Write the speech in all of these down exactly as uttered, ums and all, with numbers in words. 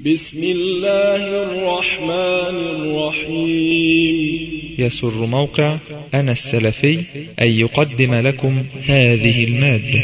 بسم الله الرحمن الرحيم. يسر موقع أنا السلفي أن يقدم لكم هذه المادة.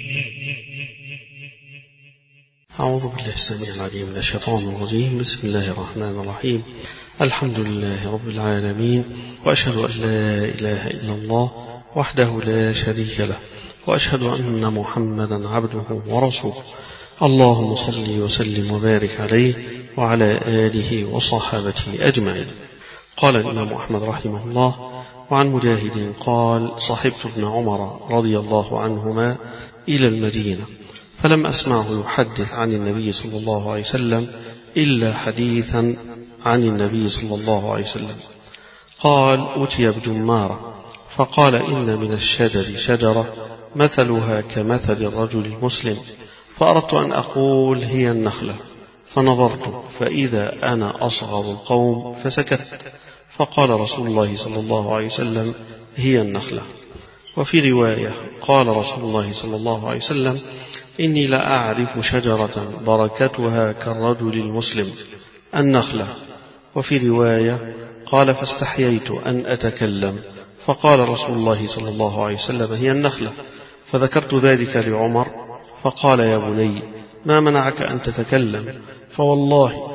أعوذ بالله السميع العليم من الشيطان الرجيم. بسم الله الرحمن الرحيم. الحمد لله رب العالمين، وأشهد أن لا إله إلا الله وحده لا شريك له، وأشهد أن محمدا عبده ورسوله. اللهم صل وسلم وبارك عليه وعلى آله وصحابته أجمعين. قال الإمام أحمد رحمه الله: وعن مجاهد قال: صحبت ابن عمر رضي الله عنهما إلى المدينة، فلم أسمعه يحدث عن النبي صلى الله عليه وسلم إلا حديثا عن النبي صلى الله عليه وسلم. قال: أتي بجمارة فقال: إن من الشجر شجرة مثلها كمثل الرجل المسلم، فأردت أن أقول هي النخلة، فنظرت فإذا أنا أصغر القوم فسكت، فقال رسول الله صلى الله عليه وسلم: هي النخلة. وفي رواية قال رسول الله صلى الله عليه وسلم: إني لأعرف شجرة بركتها كالرجل المسلم، النخلة. وفي رواية قال: فاستحييت أن أتكلم، فقال رسول الله صلى الله عليه وسلم: هي النخلة. فذكرت ذلك لعمر فقال: يا بني، ما منعك أن تتكلم؟ فوالله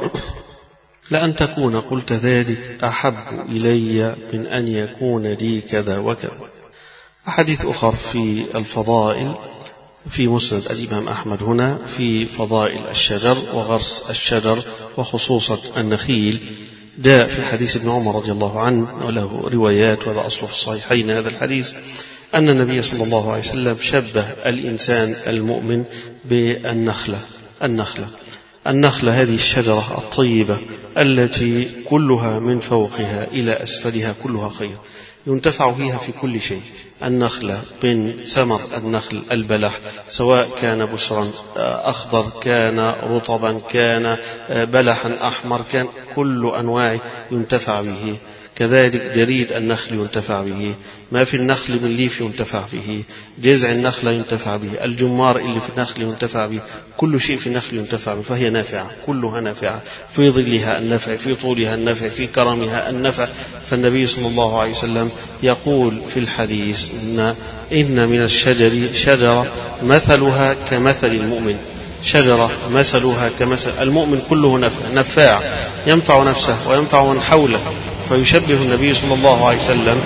لأن تكون قلت ذلك أحب إلي من أن يكون لي كذا وكذا. أحاديث أخر في الفضائل في مسند الإمام أحمد هنا في فضائل الشجر وغرس الشجر وخصوصا النخيل. جاء في حديث ابن عمر رضي الله عنه وله روايات، وهذا أصله في الصحيحين هذا الحديث، أن النبي صلى الله عليه وسلم شبه الإنسان المؤمن بالنخلة. النخلة النخلة هذه الشجرة الطيبة التي كلها من فوقها إلى أسفلها كلها خير، ينتفع فيها في كل شيء. النخلة من ثمر النخل البلح، سواء كان بشرا أخضر، كان رطبا، كان بلحا أحمر، كان كل أنواع ينتفع به. كذلك جريد النخل ينتفع به، ما في النخل من ليف ينتفع به، جذع النخل ينتفع به، الجمار اللي في النخل ينتفع به، كل شيء في النخل ينتفع به، فهي نافعة، كلها نافعة، في ظلها النفع، في طولها النفع، في كرمها النفع. فالنبي صلى الله عليه وسلم يقول في الحديث: إن, إن من الشجر شجرة مثلها كمثل المؤمن، شجرة مثلها كمثل المؤمن، كله نفع، نفاع، ينفع نفسه وينفع من حوله. فيشبه النبي صلى الله عليه وسلم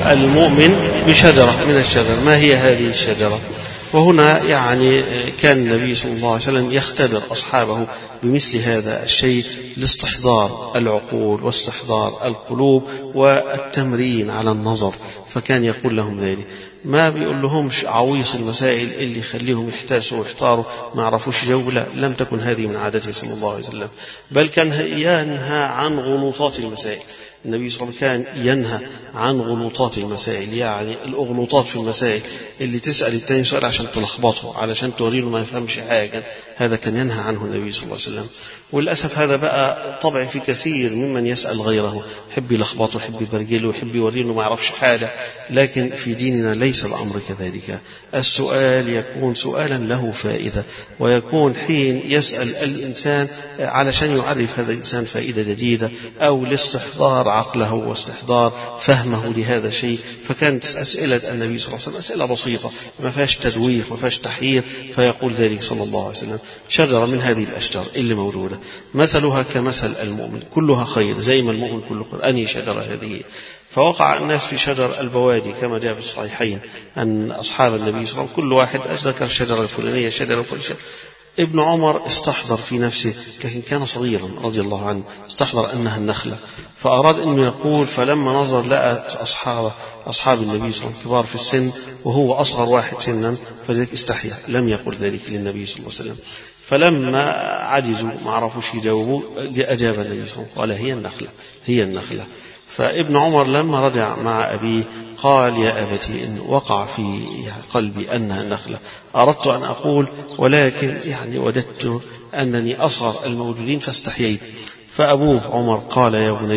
المؤمن بشجرة من الشجر. ما هي هذه الشجرة؟ وهنا يعني كان النبي صلى الله عليه وسلم يختبر أصحابه بمثل هذا الشيء لاستحضار العقول واستحضار القلوب والتمرين على النظر. فكان يقول لهم ذلك، ما بيقول لهمش عويص المسائل اللي يخليهم يحتاسوا ويحتاروا ما عرفوش جولة، لم تكن هذه من عادته صلى الله عليه وسلم، بل كان ينهى عن غلوطات المسائل. النبي صلى الله عليه وسلم كان ينهى عن غلوطات المسائل، يعني الأغلوطات في المسائل اللي تسأل التاني سؤال عشان تلخبطه، علشان توريله ما يفهمش حاجة، هذا كان ينهى عنه النبي صلى الله عليه وسلم. وللأسف هذا بقى طبع في كثير ممن يسأل غيره، يحب يلخبطه، يحب يبرجله، يحب يوريله ما يعرفش حاجة. لكن في ديننا ليس الأمر كذلك. السؤال يكون سؤالا له فائدة، ويكون حين يسأل الإنسان علشان يعرف هذا الإنسان فائدة جديدة، أو لاستحضار عقله واستحضار فهمه لهذا الشيء. فكانت أسئلة النبي صلى الله عليه وسلم أسئلة بسيطة ما فيهاش تدوير ما فيهاش تحيير. فيقول ذلك صلى الله عليه وسلم: شجرة من هذه الأشجار اللي موجودة مثلها كمثل المؤمن، كلها خير، زي ما المؤمن كله خير. أنهي شجرة هذه؟ فوقع الناس في شجر البوادي كما جاء في الصحيحين أن أصحاب النبي صلى الله عليه وسلم كل واحد ذكر الشجرة الفلانية شجرة الفلانية. ابن عمر استحضر في نفسه، لكن كان صغيرا رضي الله عنه، استحضر أنها النخلة، فأراد أنه يقول. فلما نظر لقى أصحاب أصحاب النبي صلى الله عليه وسلم كبار في السن وهو أصغر واحد سنا، فلذلك استحيا، لم يقل ذلك للنبي صلى الله عليه وسلم. فلما عجزوا ما عرفوش يجاوبوا، أجاب النبي صلى الله عليه وسلم قال: هي النخلة، هي النخلة. فابن عمر لما رجع مع أبيه قال: يا أبتي، إن وقع في قلبي أنها النخلة، أردت أن أقول ولكن يعني وجدت أنني أصغر الموجودين فاستحييت. فأبوه عمر قال: يا بني،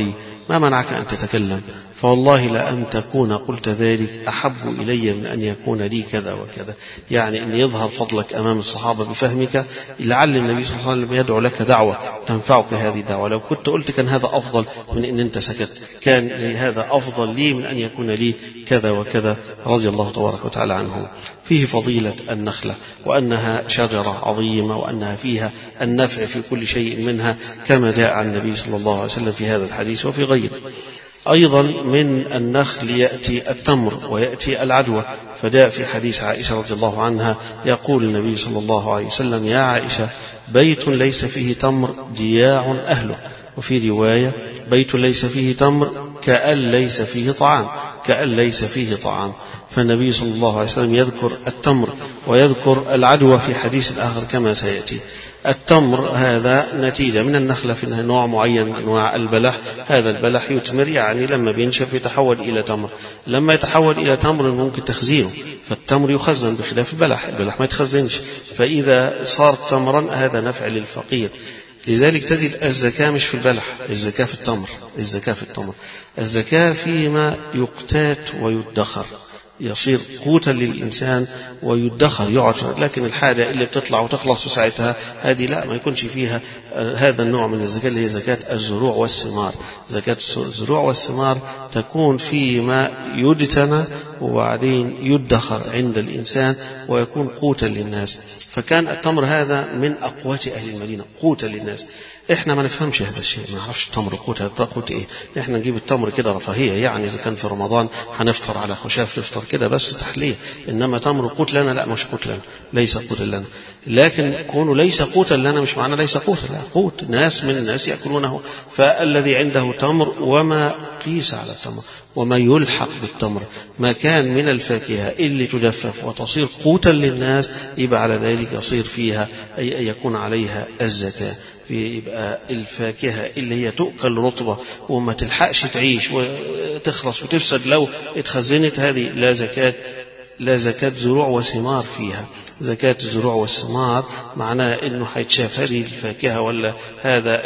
ما منعك أن تتكلم؟ فوالله لأن تكون قلت ذلك أحب إلي من أن يكون لي كذا وكذا. يعني أن يظهر فضلك أمام الصحابة بفهمك، لعل النبي صلى الله عليه وسلم يدعو لك دعوة تنفعك هذه الدعوة. لو كنت قلت كان هذا أفضل من أن أنت سكت، كان هذا أفضل لي من أن يكون لي كذا وكذا، رضي الله تبارك وتعالى عنه. فيه فضيلة النخلة، وأنها شجرة عظيمة، وأنها فيها النفع في كل شيء منها، كما جاء عن النبي صلى الله عليه وسلم في هذا الحديث وفي غيره. أيضا من النخل يأتي التمر ويأتي العدوى، فجاء في حديث عائشة رضي الله عنها يقول النبي صلى الله عليه وسلم: يا عائشة، بيت ليس فيه تمر ضياع أهله. وفي رواية: بيت ليس فيه تمر كأن ليس فيه طعام، كأن ليس فيه طعام. فالنبي صلى الله عليه وسلم يذكر التمر ويذكر العدوى في حديث آخر كما سيأتي. التمر هذا نتيجة من النخلة، في نوع معين من أنواع البلح، هذا البلح يتمر، يعني لما بينشف يتحول إلى تمر. لما يتحول إلى تمر ممكن تخزينه، فالتمر يخزن بخلاف البلح، البلح ما يتخزنش. فإذا صار تمرا هذا نفع للفقير. لذلك تجد الزكاة مش في البلح، الزكاة في التمر، الزكاة في التمر، الزكاة فيما يقتات ويدخر، يصير قوتا للإنسان ويدخر يقعد. لكن الحاجة اللي بتطلع وتخلص في ساعتها هذه لا، ما يكونش فيها هذا النوع من الزكاة اللي هي زكاة الزروع والثمار. زكاة الزروع والثمار تكون فيما يجتنى وبعدين يدخر عند الإنسان ويكون قوتا للناس. فكان التمر هذا من أقوات أهل المدينة، قوتا للناس. إحنا ما نفهمش هذا الشيء، ما نعرفش التمر قوت، هذا قوت إيه؟ إحنا نجيب التمر كده رفاهية، يعني إذا كان في رمضان هنفطر على خشاف نفطر كده بس تحلية، إنما تمر قوت لنا لا، مش قوت لنا، ليس قوتا لنا. لكن كونه ليس قوتا لنا مش معناه ليس قوتا، لا، قوت ناس من الناس يأكلونه. فالذي عنده تمر وما قيس على التمر وما يلحق بالتمر، ما كان من الفاكهة اللي تجفف وتصير قوتا للناس، يبقى على ذلك يصير فيها أي أن يكون عليها الزكاة. يبقى الفاكهة اللي هي تؤكل رطبة وما تلحقش تعيش وتخلص وتفسد لو اتخزنت، هذه لا زكاة، لا زكاة زروع وثمار فيها. زكاة الزروع والثمار معناه انه هيتشاف هذه الفاكهة ولا هذا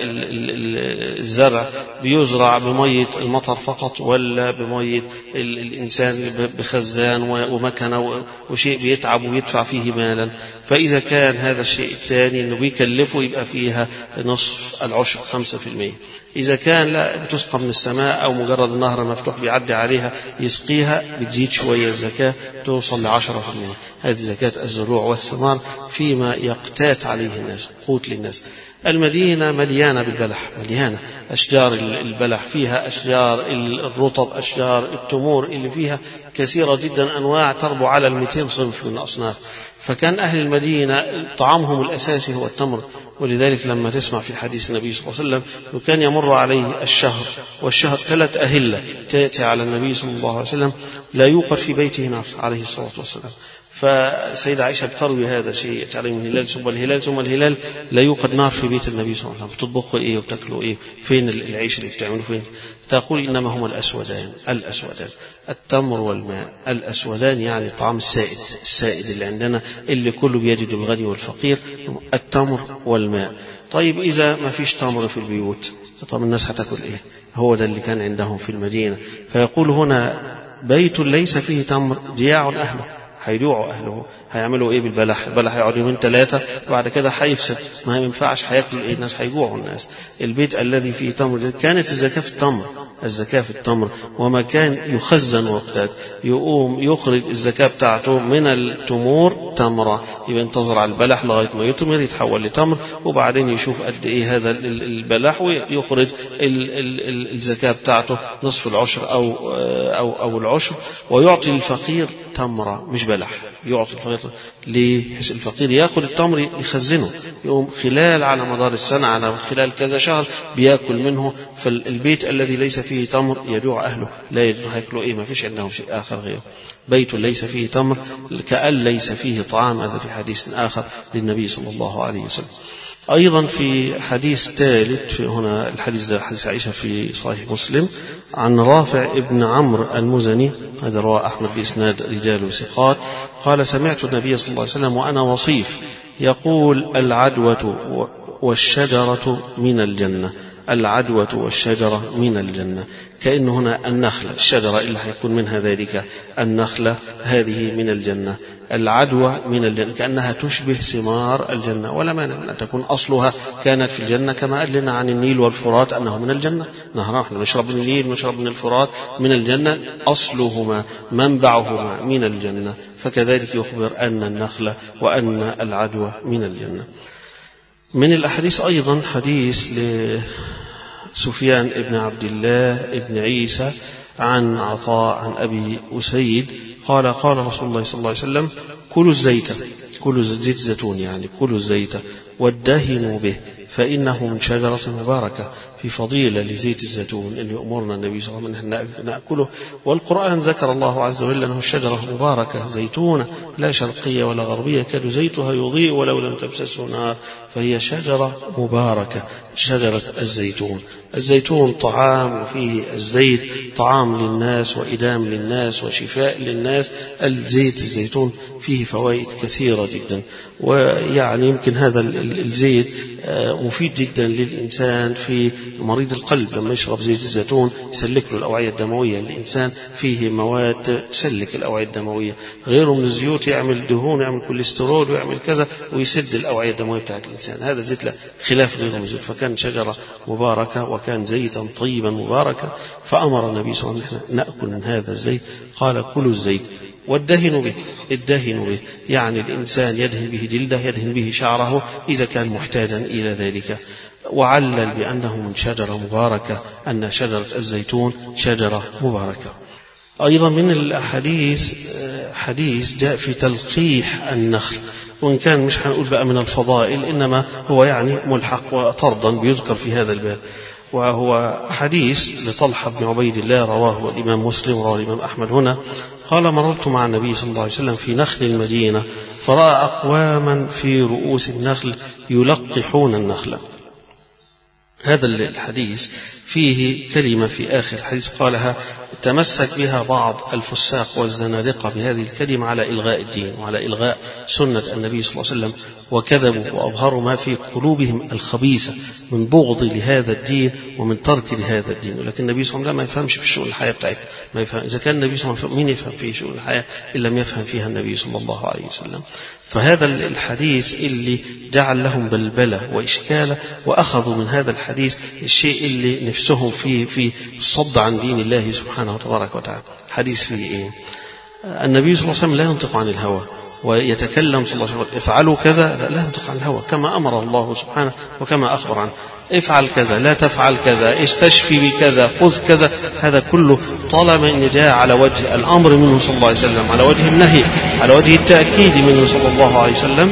الزرع بيزرع بمية المطر فقط ولا بمية الإنسان بخزان ومكنة وشيء بيتعب ويدفع فيه مالا. فإذا كان هذا الشيء الثاني انه بيكلفه يبقى فيها نصف العشر خمسة في المية. إذا كان لا بتسقى من السماء أو مجرد النهر مفتوح بيعدي عليها يسقيها بتزيد شوية الزكاة توصل لعشرة في المية. هذه زكاة الزروع والثمار فيما يقتات عليه الناس، قوت للناس. المدينة مليانة بالبلح، مليانة أشجار البلح، فيها أشجار الرطب، أشجار التمور اللي فيها كثيرة جدا، أنواع تربو على المئتين صنف من الأصناف. فكان أهل المدينة طعامهم الأساسي هو التمر. ولذلك لما تسمع في حديث النبي صلى الله عليه وسلم وكان يمر عليه الشهر، والشهر ثلاث أهلة تأتي على النبي صلى الله عليه وسلم لا يوقد في بيته نار عليه الصلاة والسلام. فسيدة عائشة بتروي هذا الشيء، تعلم من الهلال ثم الهلال ثم الهلال لا يوقد نار في بيت النبي صلى الله عليه وسلم. بتطبخوا ايه وبتاكلوا ايه؟ فين العيش اللي بتعملوا فين؟ تقول انما هما الاسودان، الاسودان التمر والماء. الاسودان يعني الطعام السائد، السائد اللي عندنا اللي كله بيجد الغني والفقير، التمر والماء. طيب اذا ما فيش تمر في البيوت طب الناس هتاكل ايه؟ هو ده اللي كان عندهم في المدينة. فيقول هنا بيت ليس فيه تمر ضياع أهله، هيجوعوا أهله. هيعملوا إيه بالبلح؟ البلح هيقعد يومين ثلاثة وبعد كده هيفسد، ما ينفعش، هياكلوا إيه؟ الناس هيجوعوا الناس. البيت الذي فيه تمر كانت الزكاة في التمر، الزكاة في التمر، وما كان يخزن وقتات يقوم يخرج الزكاة بتاعته من التمور تمرة، يبقى ينتظر على البلح لغاية ما يتمر يتحول لتمر، وبعدين يشوف قد إيه هذا البلح ويخرج الزكاة بتاعته نصف العشر أو أو أو العشر، ويعطي الفقير تمرة مش بلح، يعطي الفقير. ليه؟ بحيث الفقير يأكل التمر يخزنه، يقوم خلال على مدار السنة على خلال كذا شهر بيأكل منه. فالبيت الذي ليس فيه تمر يجوع أهله، لا يجوع، هياكلوا إيه؟ ما فيش عندهم شيء آخر غيره. بيت ليس فيه تمر كأن ليس فيه طعام، هذا في حديث آخر للنبي صلى الله عليه وسلم. أيضا في حديث ثالث هنا، الحديث ده حديث عائشة في صحيح مسلم عن رافع ابن عمرو المزني، هذا رواه أحمد بإسناد رجال ثقات، قال سمعت النبي صلى الله عليه وسلم وأنا وصيف يقول العدوة والشجرة من الجنة. العدوة والشجرة من الجنة، كأن هنا النخلة الشجرة اللي هيكون منها ذلك النخلة هذه من الجنة، العدوة من الجنة كأنها تشبه ثمار الجنة، ولا مانع أن تكون أصلها كانت في الجنة، كما قال لنا عن النيل والفرات أنه من الجنة، نهر نحن نشرب من النيل ونشرب من الفرات من الجنة، أصلهما منبعهما من الجنة، فكذلك يخبر أن النخلة وأن العدوة من الجنة. من الأحاديث أيضا حديث لسفيان ابن عبد الله ابن عيسى عن عطاء عن أبي أسيد قال قال رسول الله صلى الله عليه وسلم: كلوا الزيت، كلوا زيت الزيتون يعني كلوا الزيت وادهنوا به فإنه من شجرة مباركة، في فضيلة لزيت الزيتون اللي أمرنا النبي صلى الله عليه وسلم أن نأكله. والقرآن ذكر الله عز وجل أنه الشجرة مباركة زيتونة لا شرقية ولا غربية يكاد زيتها يضيء ولو لم تمسسه نار، فهي شجرة مباركة شجرة الزيتون. الزيتون طعام وفيه الزيت طعام للناس وإدام للناس وشفاء للناس. الزيت الزيتون فيه فوائد كثيرة جدا، ويعني يمكن هذا الزيت مفيد جدا للإنسان في مريض القلب، لما يشرب زيت الزيتون يسلك له الأوعية الدموية. الإنسان فيه مواد تسلك الأوعية الدموية، غيره من الزيوت يعمل دهون ويعمل كوليسترول ويعمل كذا ويسد الأوعية الدموية بتاعت الإنسان، هذا زيت لا خلاف غيره من الزيوت. فكان شجرة مباركة وكان زيتا طيبا مباركا، فأمر النبي صلى الله عليه وسلم نأكل من هذا الزيت، قال كلوا الزيت وادهنوا به. الدهن به يعني الإنسان يدهن به جلده، يدهن به شعره إذا كان محتاجا إلى ذلك. وعلل بأنه من شجرة مباركة، أن شجرة الزيتون شجرة مباركة. أيضا من الأحاديث حديث جاء في تلقيح النخل، وإن كان مش هنقول بقى من الفضائل، إنما هو يعني ملحق وطردا بيذكر في هذا الباب، وهو حديث لطلحة بن عبيد الله رواه الإمام مسلم ورواه الإمام أحمد. هنا قال: مررت مع النبي صلى الله عليه وسلم في نخل المدينة فرأى أقواما في رؤوس النخل يلقحون النخل. هذا الحديث فيه كلمة في آخر الحديث قالها تمسك بها بعض الفساق والزنادقة بهذه الكلمة على إلغاء الدين وعلى إلغاء سنة النبي صلى الله عليه وسلم، وكذبوا وأظهروا ما في قلوبهم الخبيثة من بغض لهذا الدين ومن ترك لهذا الدين. ولكن النبي صلى الله عليه وسلم ما يفهمش في شؤون الحياة بتاعته، ما يفهم. إذا كان النبي صلى الله عليه وسلم مين يفهم في شؤون الحياة إلا لم يفهم فيها النبي صلى الله عليه وسلم؟ فهذا الحديث اللي جعل لهم بلبلة وإشكالة، وأخذوا من هذا الحديث الشيء اللي نفسهم فيه في الصد عن دين الله سبحانه وتبارك وتعالى. حديث فيه إيه؟ النبي صلى الله عليه وسلم لا ينطق عن الهوى، ويتكلم صلى الله عليه وسلم افعلوا كذا، لا ينطق عن الهوى، كما أمر الله سبحانه وكما أخبر عنه. افعل كذا، لا تفعل كذا، استشفي بكذا، خذ كذا، هذا كله طالما ان جاء على وجه الأمر منه صلى الله عليه وسلم، على وجه النهي، على وجه التأكيد منه صلى الله عليه وسلم،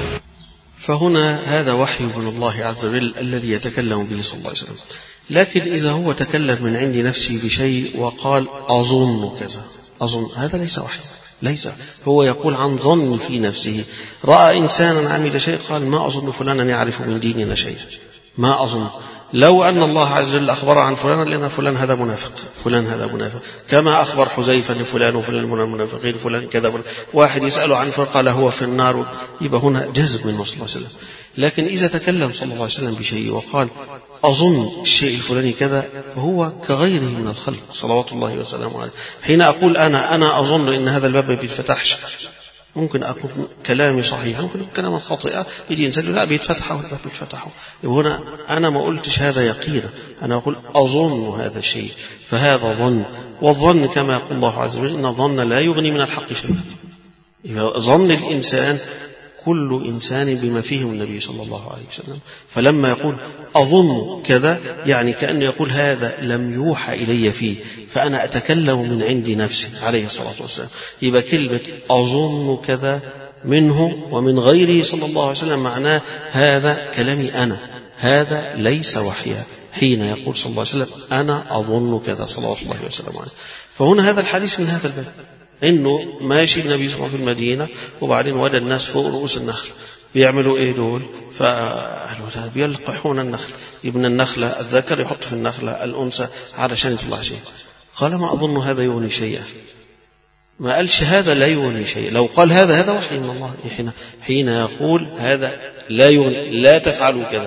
فهنا هذا وحي من الله عز وجل الذي يتكلم به صلى الله عليه وسلم. لكن إذا هو تكلم من عند نفسه بشيء وقال أظن كذا، أظن، هذا ليس وحي، ليس، هو يقول عن ظن في نفسه. رأى إنسانا عمل شيء قال ما أظن فلانا يعرف من ديننا شيء، ما أظن. لو أن الله عز وجل أخبر عن فلان لأن فلان هذا منافق، فلان هذا منافق، كما أخبر حذيفة لفلان وفلان من المنافقين، فلان كذا، واحد يسأله عن فلان قال هو في النار، يبقى هنا جذب من صلى الله عليه وسلم. لكن إذا تكلم صلى الله عليه وسلم بشيء وقال أظن الشيء الفلاني كذا، هو كغيره من الخلق صلوات الله وسلامه عليه. حين أقول أنا أنا أظن إن هذا الباب ما بيتفتحش، ممكن أكون كلامي صحيح، ممكن أكون كلامي خاطئ، يجي إنسان لا بيتفتحه الباب بيتفتحه، هنا أنا ما قلتش هذا يقينا، أنا أقول أظن هذا الشيء، فهذا ظن. والظن كما يقول الله عز وجل إن الظن لا يغني من الحق شيئا. ظن الإنسان كل إنسان بما فيه النبي صلى الله عليه وسلم. فلما يقول أظن كذا يعني كأنه يقول هذا لم يوحى إلي فيه، فأنا أتكلم من عند نفسي عليه الصلاة والسلام. يبقى كلمة أظن كذا منه ومن غيره صلى الله عليه وسلم معناه هذا كلامي أنا، هذا ليس وحيا. حين يقول صلى الله عليه وسلم أنا أظن كذا صلى الله عليه وسلم عليه. فهنا هذا الحديث من هذا الباب، إنه ماشي النبي صلى الله عليه وسلم في المدينة وبعدين وجد الناس فوق رؤوس النخل بيعملوا إيه دول؟ فقالوا بيلقحون النخل، ابن النخلة الذكر يحط في النخلة الأنثى علشان يطلع شيء. قال ما أظن هذا يغني شيئا، ما قالش هذا لا يغني شيء. لو قال هذا هذا وحي من الله حين حين يقول هذا لا يغني، لا تفعلوا كذا.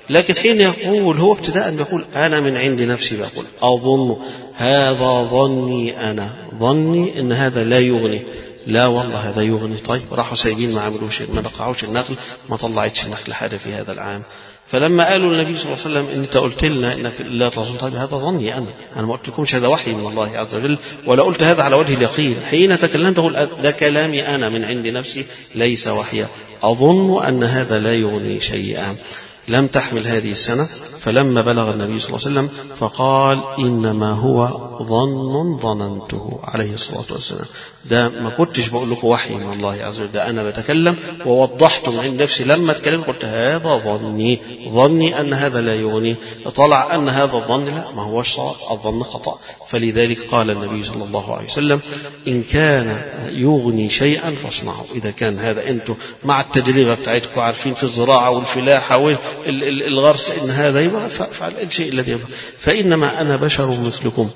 لكن حين يقول هو ابتداء بيقول أنا من عند نفسي، بقول أظن، هذا ظني أنا، ظني إن هذا لا يغني، لا والله هذا يغني. طيب راحوا سايبين ما عملوش، ما نقعوش النخل، ما طلعتش النخل حاجة في هذا العام. فلما قالوا النبي صلى الله عليه وسلم انت قلت لنا انك لا تظن، طيب هذا ظني انا، انا ما قلت لكمش هذا وحي من الله عز وجل، ولا قلت هذا على وجه اليقين. حين تكلمت اقول ده كلامي انا من عند نفسي ليس وحيا، اظن ان هذا لا يغني شيئا. لم تحمل هذه السنة، فلما بلغ النبي صلى الله عليه وسلم فقال إنما هو ظن ظننته عليه الصلاة والسلام. ده ما كنتش بقول لكم وحي من الله عز وجل، ده أنا بتكلم ووضحت من عند نفسي. لما تكلمت قلت هذا ظني، ظني أن هذا لا يغني، طلع أن هذا الظن لا، ما هوش صواب، الظن خطأ. فلذلك قال النبي صلى الله عليه وسلم إن كان يغني شيئا فاصنعوا. إذا كان هذا أنتم مع التجربة بتاعتكم عارفين في الزراعة والفلاحة والغرس إن هذا يبقى فعل الشيء الذي يفعل. فإنما أنا بشر مثلكم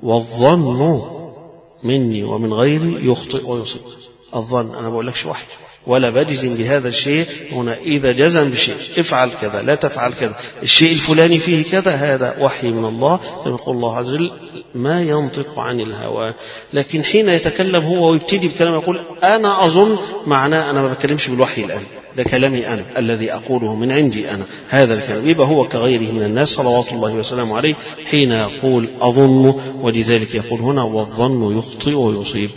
والظن مني ومن غيري يخطئ ويصيب. الظن أنا بقول لكش وحي ولا بجزم بهذا الشيء. هنا إذا جزم بشيء افعل كذا لا تفعل كذا، الشيء الفلاني فيه كذا، هذا وحي من الله كما يقول الله عز وجل ما ينطق عن الهوى. لكن حين يتكلم هو ويبتدي بكلام يقول أنا أظن، معناه أنا ما بتكلمش بالوحي الآن، ده كلامي أنا الذي أقوله من عندي أنا، هذا الكلام. يبقى هو كغيره من الناس صلوات الله وسلامه عليه حين يقول أظن، ولذلك يقول هنا والظن يخطئ ويصيب.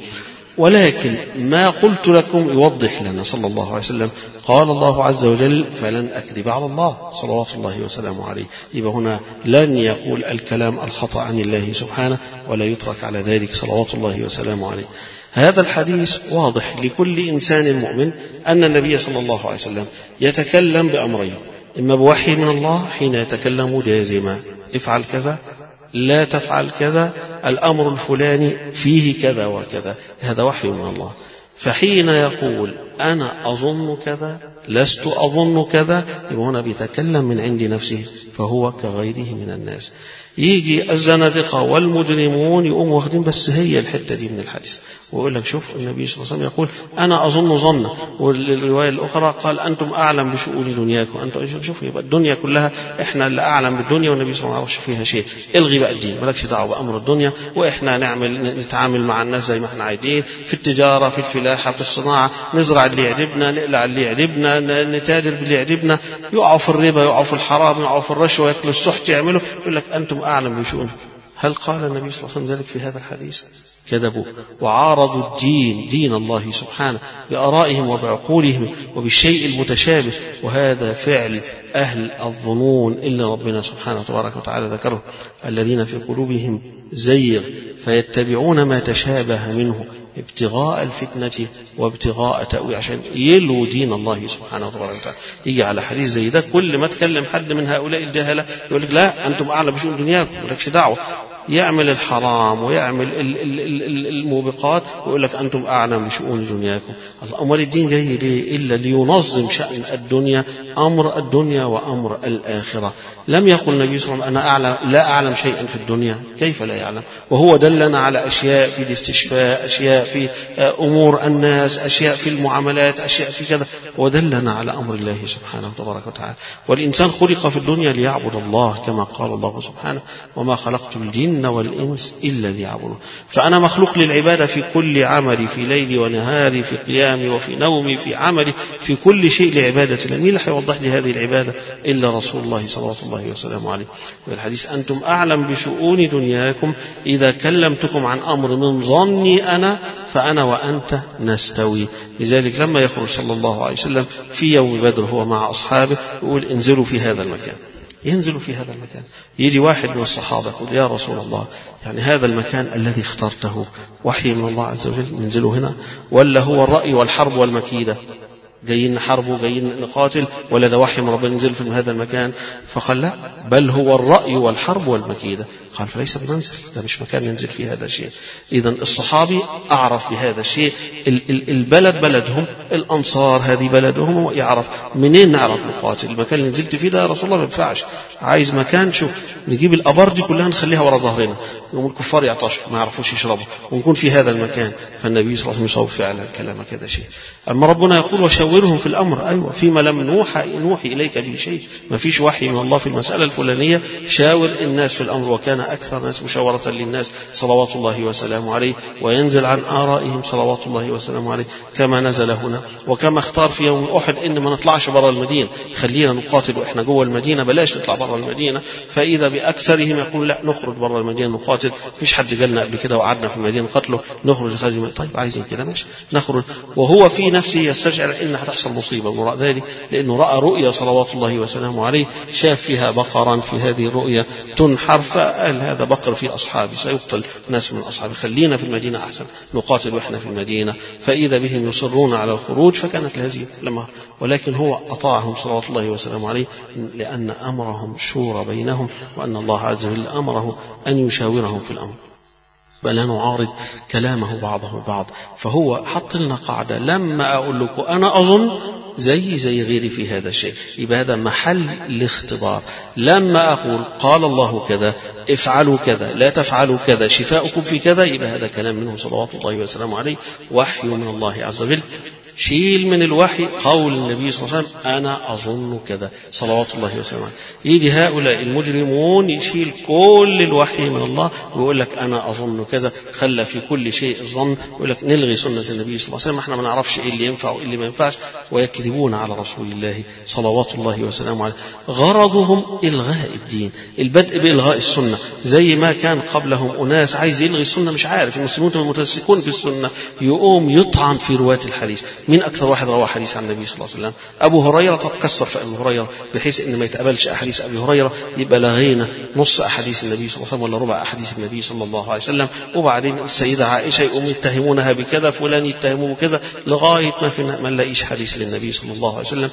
ولكن ما قلت لكم يوضح لنا صلى الله عليه وسلم قال الله عز وجل فلن أكذب على الله صلوات الله وسلامه عليه. يبقى هنا لن يقول الكلام الخطأ عن الله سبحانه ولا يترك على ذلك صلوات الله وسلامه عليه. هذا الحديث واضح لكل إنسان مؤمن أن النبي صلى الله عليه وسلم يتكلم بأمرين، إما بوحي من الله حين يتكلم جازما افعل كذا لا تفعل كذا، الأمر الفلاني فيه كذا وكذا، هذا وحي من الله. فحين يقول أنا أظن كذا لست أظن كذا، يبقى هنا بيتكلم من عند نفسه فهو كغيره من الناس. يجي الزنادقة والمجرمون يقوموا واخدين بس هي الحتة دي من الحديث ويقول لك شوف النبي صلى الله عليه وسلم يقول أنا أظن ظن، والرواية الأخرى قال أنتم أعلم بشؤون دنياكم. أنتم شوف يبقى الدنيا كلها إحنا اللي أعلم بالدنيا والنبي صلى الله عليه وسلم ما يعرفش فيها شيء. الغي بقى الدين، مالكش دعوة بأمر الدنيا، وإحنا نعمل نتعامل مع الناس زي ما إحنا عايزين، في التجارة في الفلاحة في الصناعة، نزرع اللي يعجبنا نقلع اللي يعجبنا نتاجر باللي يعجبنا، يقعوا في الربا يقعوا في الحرام يقعوا في الرشوة ياكلوا السحت يعملوا، يقول لك أنتم أعلم بشؤون. هل قال النبي صلى الله عليه وسلم ذلك في هذا الحديث؟ كذبوا وعارضوا الدين دين الله سبحانه بآرائهم وبعقولهم وبالشيء المتشابه، وهذا فعل أهل الظنون إلا ربنا سبحانه تبارك وتعالى ذكره الذين في قلوبهم زيغ فيتبعون ما تشابه منه ابتغاء الفتنة وابتغاء تأويل، عشان يلو دين الله سبحانه وتعالى. يجي على حديث زي ده كل ما تكلم حد من هؤلاء الجهلة يقول لك لا أنتم أعلم بشؤون دنياكم مالكش دعوة، يعمل الحرام ويعمل الموبقات ويقول لك أنتم أعلم بشؤون دنياكم. أمر الدين جاي ليه إلا لينظم شأن الدنيا، أمر الدنيا وأمر الآخرة. لم يقل النبي صلى الله عليه وسلم أنا أعلم لا أعلم شيئا في الدنيا، كيف لا يعلم؟ وهو دلنا على أشياء في الاستشفاء، أشياء في أمور الناس، أشياء في المعاملات، أشياء في كذا، ودلنا على أمر الله سبحانه تبارك وتعالى. والإنسان خلق في الدنيا ليعبد الله كما قال الله سبحانه وما خلقت الجن والإنس إلا ليعبدون. فأنا مخلوق للعبادة في كل عملي، في ليلي ونهاري، في قيامي وفي نومي، في عملي، في كل شيء لعبادة الله. مين اللي هيوضح لي هذه العبادة إلا رسول الله صلى الله عليه وسلم عليه. والحديث أنتم أعلم بشؤون دنياكم إذا كلمتكم عن أمر من ظني أنا فأنا وأنت نستوي. لذلك لما يخرج صلى الله عليه وسلم في يوم بدر هو مع أصحابه يقول انزلوا في هذا المكان، ينزلوا في هذا المكان. يجي واحد من الصحابة يقول يا رسول الله يعني هذا المكان الذي اخترته وحي من الله عز وجل ننزلوا هنا، ولا هو الرأي والحرب والمكيدة جايين نحارب وجايين نقاتل، ولا ده وحي من ربنا ننزل في هذا المكان؟ فقال لا بل هو الرأي والحرب والمكيدة. قال فليس بمنزل، ده مش مكان ننزل فيه هذا الشيء. إذن الصحابي أعرف بهذا الشيء، البلد بلدهم، الأنصار هذه بلدهم، يعرف منين نعرف نقاتل. المكان اللي نزلت فيه ده يا رسول الله ما ينفعش، عايز مكان شوف نجيب الأبار دي كلها نخليها ورا ظهرنا، يوم الكفار يعطشوا ما يعرفوش يشربوا ونكون في هذا المكان. فالنبي صلى الله عليه وسلم يصوب فعلا كلامه كذا شيء. أما ربنا يقول وشاورهم وشاورهم في الأمر. أيوة فيما لم نوحى نوحي إليك به شيء، ما فيش وحي من الله في المسألة الفلانية، شاور الناس في الأمر. وكان أكثر الناس مشاورة للناس صلوات الله وسلامه عليه، وينزل عن آرائهم صلوات الله وسلامه عليه كما نزل هنا. وكما اختار في يوم أحد إن ما نطلعش برا المدينة، خلينا نقاتل وإحنا جوه المدينة، بلاش نطلع برا المدينة. فإذا بأكثرهم يقول لا نخرج برا المدينة نقاتل، مش حد جالنا قبل كده وقعدنا في المدينة قتله، نخرج خارج المدينة. طيب عايزين كده ماشي نخرج. وهو في نفسه يستشعر إن هتحصل مصيبة وراء ذلك، لأنه رأى رؤيا صلوات الله وسلامه عليه، شاف فيها بقرا في هذه الرؤيا تنحر، فقال هذا بقر في أصحابي سيقتل ناس من أصحابي، خلينا في المدينة أحسن نقاتل وإحنا في المدينة. فإذا بهم يصرون على الخروج، فكانت الهزيمة لما ولكن هو أطاعهم صلوات الله وسلامه عليه، لأن أمرهم شورى بينهم، وأن الله عز وجل أمره أن يشاورهم في الأمر، بل نعارض كلامه بعضه بعض. فهو حط لنا قاعدة، لما أقول لكم أنا أظن زي زي غيري في هذا الشيء، يبقى هذا محل الاختبار. لما أقول قال الله كذا افعلوا كذا لا تفعلوا كذا شفاؤكم في كذا، يبقى هذا كلام منه صلوات الله وسلامه عليه، وحي من الله عز وجل. شيل من الوحي قول النبي صلى الله عليه وسلم أنا أظن كذا صلوات الله وسلامه عليه. يجي هؤلاء المجرمون يشيل كل الوحي من الله ويقول لك أنا أظن كذا، خلى في كل شيء الظن، يقول لك نلغي سنة النبي صلى الله عليه وسلم، احنا ما نعرفش ايه اللي ينفع وايه اللي ما ينفعش، ويكذبون على رسول الله صلوات الله وسلامه عليه. غرضهم إلغاء الدين، البدء بإلغاء السنة، زي ما كان قبلهم أناس عايز يلغي السنة مش عارف، المسلمون المتمسكون بالسنة يقوم يطعن في رواة الحديث. من أكثر واحد روى حديث عن النبي صلى الله عليه وسلم؟ أبو هريرة. طب كسر في أبو هريرة بحيث إن ما يتقبلش أحاديث أبي هريرة، يبقى لغينا نص أحاديث النبي صلى الله عليه وسلم ولا ربع أحاديث النبي صلى الله عليه وسلم. وبعدين السيدة عائشة يقوم يتهمونها بكذا، فلان يتهموه بكذا، لغاية ما في ما نلاقيش حديث للنبي صلى الله عليه وسلم.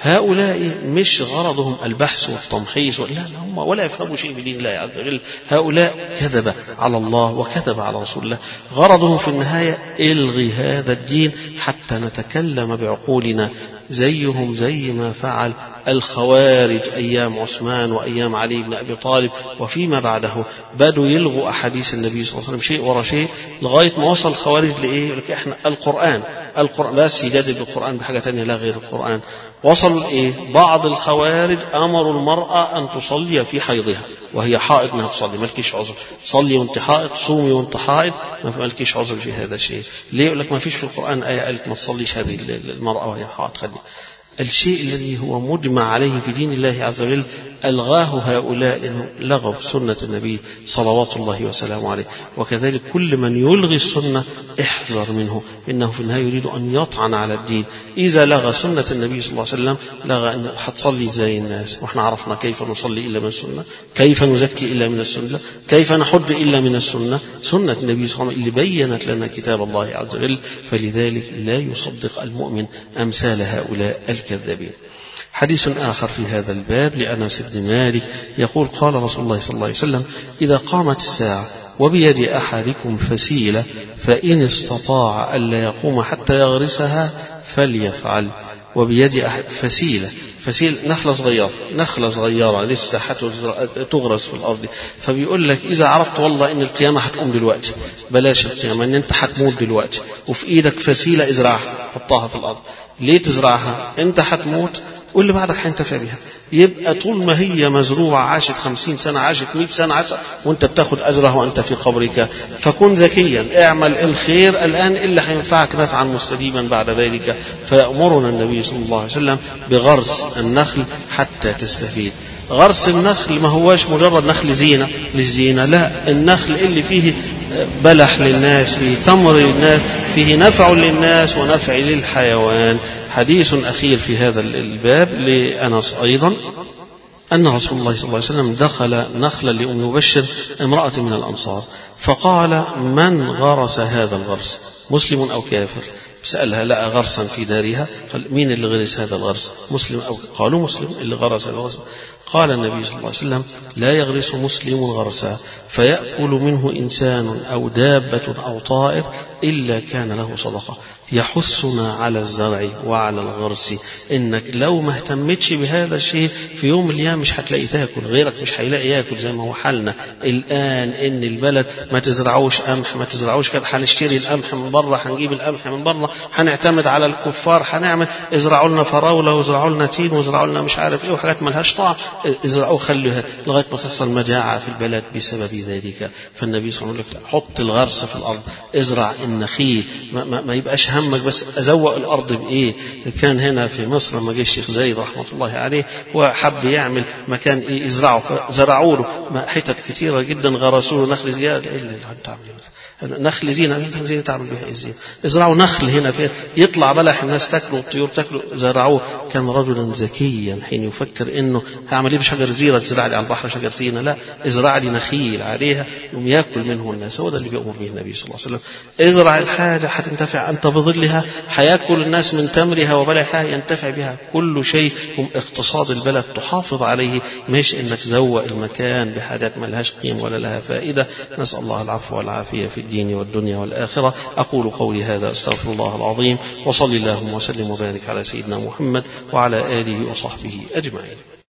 هؤلاء مش غرضهم البحث والتمحيص، لا هم ولا يفهموا شيء بدين الله عز وجل. هؤلاء كذب على الله وكذب على رسول الله. غرضهم في النهاية إلغي هذا الدين حتى نتكلم بعقولنا، زيهم زي ما فعل الخوارج أيام عثمان وأيام علي بن أبي طالب وفيما بعده، بدوا يلغوا أحاديث النبي صلى الله عليه وسلم شيء ورا شيء، لغاية ما وصل الخوارج لإيه؟ يقول لك إحنا القرآن القرآن بس يجادل بالقرآن بحاجة تانية لا غير القرآن. وصلوا لإيه؟ بعض الخوارج أمروا المرأة أن تصلي في حيضها وهي حائض، ما تصلي مالكيش عذر، صلي وانت حائض، صومي وانت حائض، ما مالكيش عذر في هذا الشيء. ليه؟ يقول لك ما فيش في القرآن آية قالت ما تصليش هذه المرأة وهي حائض. خلي الشيء الذي هو مجمع عليه في دين الله عز وجل ألغاه هؤلاء، لأنه لغوا سنة النبي صلوات الله وسلامه عليه. وكذلك كل من يلغي السنة احذر منه، إنه في النهاية يريد أن يطعن على الدين. إذا لغى سنة النبي صلى الله عليه وسلم لغى أن هتصلي زي الناس، وإحنا عرفنا كيف نصلي إلا من السنة، كيف نزكي إلا من السنة، كيف نحج إلا من السنة، سنة النبي صلى الله عليه وسلم اللي بينت لنا كتاب الله عز وجل. فلذلك لا يصدق المؤمن أمثال هؤلاء الكذابين. حديث آخر في هذا الباب لأنس بن مالك يقول قال رسول الله صلى الله عليه وسلم إذا قامت الساعة وبيد أحدكم فسيلة فإن استطاع ألا يقوم حتى يغرسها فليفعل. وبيد أحد فسيلة، فسيل نخلة صغيرة، نخلة صغيرة لسه تغرس في الأرض. فبيقول لك إذا عرفت والله إن القيامة هتقوم دلوقتي، بلاش القيامة، إن أنت هتموت دلوقتي وفي إيدك فسيلة ازرعها، حطها في الأرض. ليه تزرعها؟ أنت هتموت واللي بعدك هينتفع بها. يبقى طول ما هي مزروعة عاشت خمسين سنة عاشت مئة سنة عاشت وانت بتاخد أجرها وانت في قبرك، فكن ذكيا اعمل الخير الآن اللي هينفعك نفعا مستديما بعد ذلك. فيأمرنا النبي صلى الله عليه وسلم بغرس النخل حتى تستفيد. غرس النخل ما هواش مجرد نخل زينة للزينة، لا، النخل اللي فيه بلح للناس، فيه تمر للناس، فيه نفع للناس ونفع للحيوان. حديث أخير في هذا الباب لأنس أيضا أن رسول الله صلى الله عليه وسلم دخل نخلا لأم مبشر امرأة من الأنصار فقال من غرس هذا الغرس، مسلم أو كافر؟ سألها لقى غرسا في دارها، قال مين اللي غرس هذا الغرس، مسلم أو؟ قالوا مسلم اللي غرس هذا الغرس. قال النبي صلى الله عليه وسلم لا يغرس مسلم غرسا فيأكل منه إنسان أو دابة أو طائر إلا كان له صدقة. يحثنا على الزرع وعلى الغرس، إنك لو ما اهتمتش بهذا الشيء في يوم من الأيام مش هتلاقي تاكل، غيرك مش هيلاقي ياكل، زي ما هو حالنا الآن إن البلد ما تزرعوش قمح، ما تزرعوش كده، هنشتري القمح من بره، هنجيب القمح من بره، هنعتمد على الكفار، هنعمل ازرعوا لنا فراولة وازرعوا لنا تين وازرعوا لنا مش عارف ايه وحاجات ملهاش طعم، ازرعوه خلوها لغاية ما تحصل مجاعة في البلد بسبب ذلك. فالنبي صلى الله عليه وسلم حط الغرس في الأرض، ازرع النخيل، ما, ما, ما يبقاش همك بس أزوق الأرض بإيه. كان هنا في مصر لما جه الشيخ زايد رحمة الله عليه وحب يعمل مكان إيه يزرعه، زرعوا له حتت كثيرة جدا، غرسوا له نخل زيادة، إيه اللي هتعمل نخل زينة، زينة تعمل بها إيه زينة، ازرعوا نخل هنا في يطلع بلح الناس تاكله والطيور تاكله، زرعوه. كان رجلا ذكيا حين يفكر إنه هعمل إيه بشجر زينة، تزرع لي على البحر شجر زينة، لا ازرع لي نخيل عليها يوم ياكل منه الناس. هو ده اللي بيأمر به النبي صلى الله عليه وسلم، ازرع الحاجة هتنتفع أنت بظلها، هياكل الناس من تمرها وبلحها ينتفع بها كل شيء. هم اقتصاد البلد تحافظ عليه، مش إنك زوق المكان بحاجات ما لهاش قيمة ولا لها فائدة. نسأل الله العفو والعافية في الدين والدنيا والآخرة. أقول قولي هذا أستغفر الله العظيم، وصلي اللهم وسلم وبارك على سيدنا محمد وعلى آله وصحبه أجمعين.